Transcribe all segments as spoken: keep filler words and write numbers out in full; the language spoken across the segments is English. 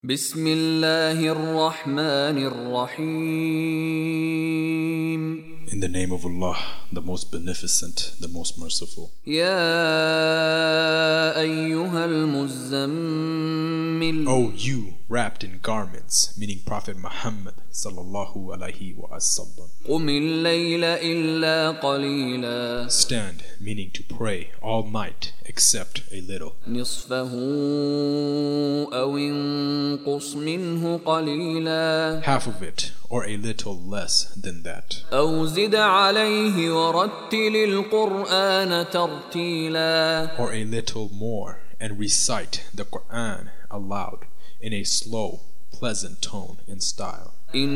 بسم الله الرحمن الرحيم. In the name of Allah, the most beneficent, the most merciful. يا أيها المزمل. O you wrapped in garments, meaning Prophet Muhammad sallallahu alaihi wasallam. قم الليل إلا قليلا. Stand, meaning to pray all night except a little. نصفه أو انقص منه قليلا. Half of it or a little less than that. أو زد عليه ورتل القرآن ترتيلا. Or a little more and recite the Quran aloud in a slow, pleasant tone and style.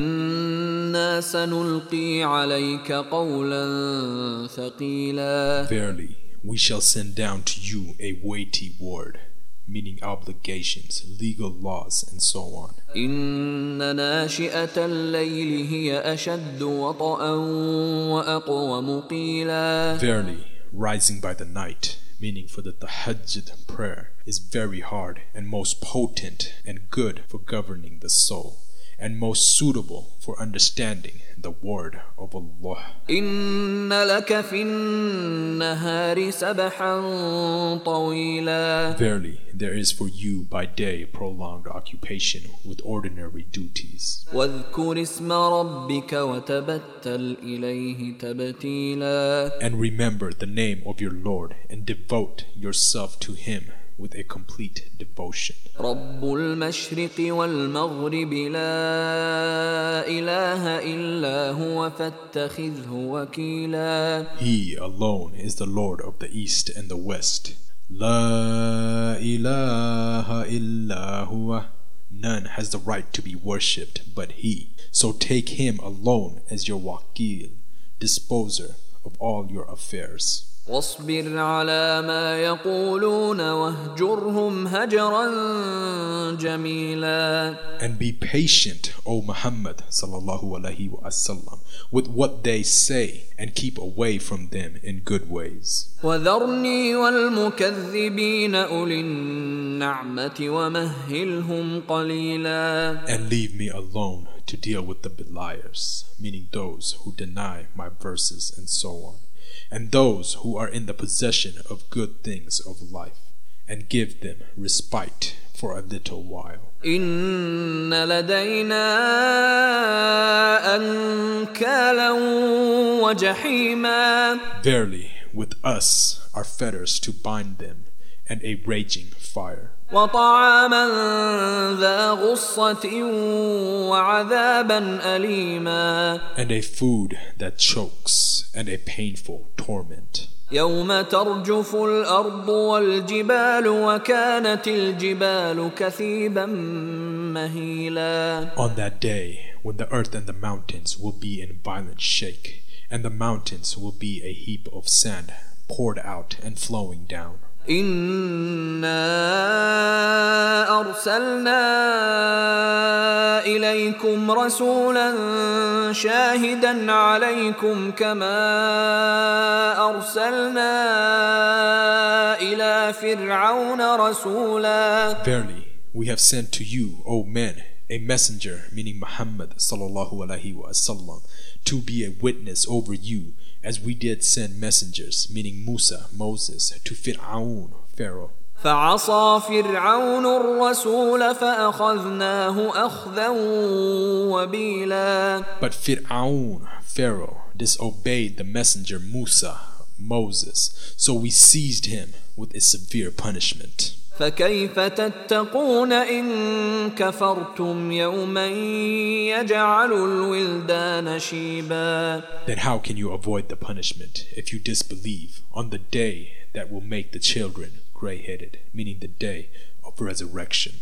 إنا سنلقي عليك قولا ثقيلا. Verily, we shall send down to you a weighty word, meaning obligations, legal laws, and so on. إن ناشئة الليل هي أشد وطئا وأقوم قيلا. Verily, rising by the night, meaning for the tahajjud prayer, is very hard and most potent and good for governing the soul, and most suitable for understanding the word of Allah. إن لك في النهار سبحا طويلا. Verily, there is for you by day prolonged occupation with ordinary duties. واذكر اسم ربك وتبتل إليه تبتيلا. And remember the name of your Lord and devote yourself to Him with a complete devotion. رب المشرق والمغرب لا إله إلا هو فاتخذه وكيلا. He alone is the Lord of the East and the West. La ilaha illa huwa. None has the right to be worshipped but He. So take Him alone as your wakil, disposer of all your affairs. واصبر على ما يقولون واهجرهم هجرا جميلا. And be patient, O Muhammad sallallahu alaihi wasallam, with what they say and keep away from them in good ways. وذرني والمكذبين أولي النعمة ومهلهم قليلا. And leave me alone to deal with the beliers, meaning those who deny my verses and so on, and those who are in the possession of good things of life, and give them respite for a little while. إن لدينا أنكالا وجحيما. Verily, with us are fetters to bind them, and a raging fire. وطعاما ذا غصة وعذابا أليما. And a food that chokes, and a painful torment. يوم ترجف الأرض والجبال وكانت الجبال كثيبا مهيلا. On that day, when the earth and the mountains will be in violent shake, and the mountains will be a heap of sand poured out and flowing down. إنا أرسلنا إليكم رسولا شاهدا عليكم كما أرسلنا إلى فرعون رسولا. Verily, we have sent to you, O men, a messenger, meaning Muhammad sallallahu alaihi wasallam, to be a witness over you, as we did send messengers, meaning Musa, Moses, to Fir'aun, Pharaoh. فعصى فرعون الرسول فأخذناه أخذا وبيلا. But Fir'aun, Pharaoh, disobeyed the messenger Musa, Moses, so we seized him with a severe punishment. فكيف تتقون إن كفرتم يوما يجعل الولدان شيبا. Then how can you avoid the punishment if you disbelieve on the day that will make the children gray-headed, meaning the day of resurrection?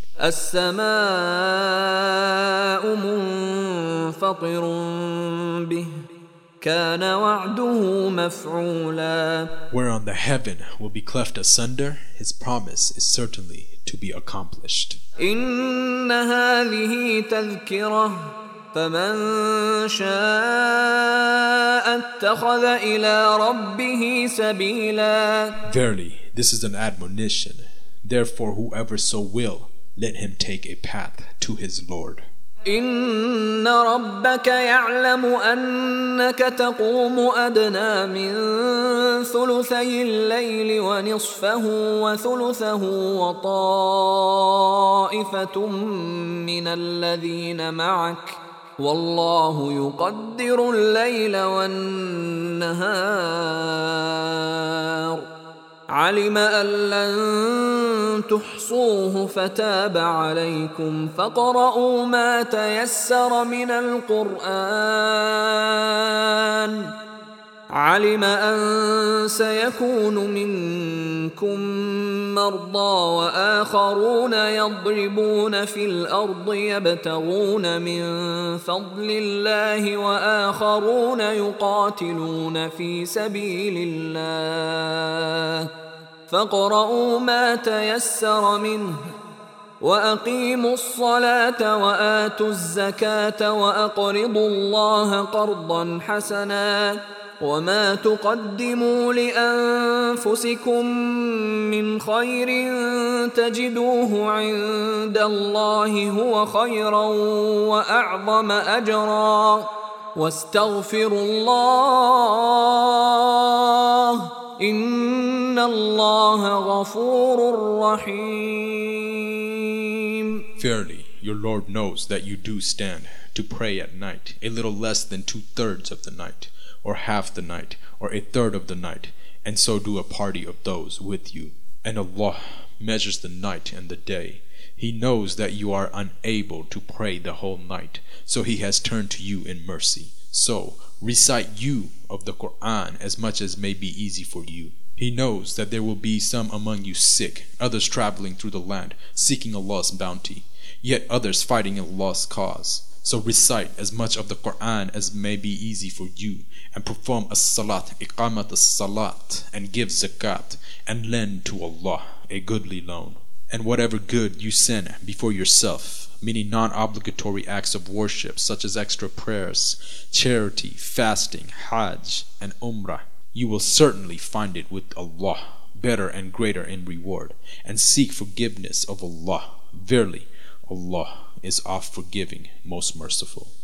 السماء منفطر به كان وعده مفعولا. Whereon the heaven will be cleft asunder, His promise is certainly to be accomplished. إن هذه تذكرة فمن شاء اتخذ إلى ربه سبيلا. Verily, this is an admonition. Therefore, whoever so will let him take a path to his Lord. إن ربك يعلم أنك تقوم أدنى من ثلثي الليل ونصفه وثلثه وطائفة من الذين معك والله يقدر الليل والنهار علم أن لن تحصوه فتاب عليكم فاقرؤوا ما تيسر من القرآن علم أن سيكون منكم مرضى وآخرون يضربون في الأرض يبتغون من فضل الله وآخرون يقاتلون في سبيل الله فاقرؤوا ما تيسر منه وأقيموا الصلاة وآتوا الزكاة وأقرضوا الله قرضا حسنا وما تقدموا لأنفسكم من خير تجدوه عند الله هو خيرا وأعظم أجرا واستغفروا الله إن الله غفور رحيم. Verily, your Lord knows that you do stand to pray at night, a little less than two-thirds of the night, or half the night, or a third of the night, and so do a party of those with you. And Allah measures the night and the day. He knows that you are unable to pray the whole night, so He has turned to you in mercy. So, recite you of the Quran as much as may be easy for you. He knows that there will be some among you sick, others traveling through the land, seeking Allah's bounty, yet others fighting in Allah's cause. So recite as much of the Quran as may be easy for you, and perform as-salat, iqamat as-salat, and give zakat, and lend to Allah a goodly loan. And whatever good you send before yourself, meaning non-obligatory acts of worship such as extra prayers, charity, fasting, hajj, and umrah, you will certainly find it with Allah, better and greater in reward, and seek forgiveness of Allah. Verily, Allah is oft forgiving, most merciful.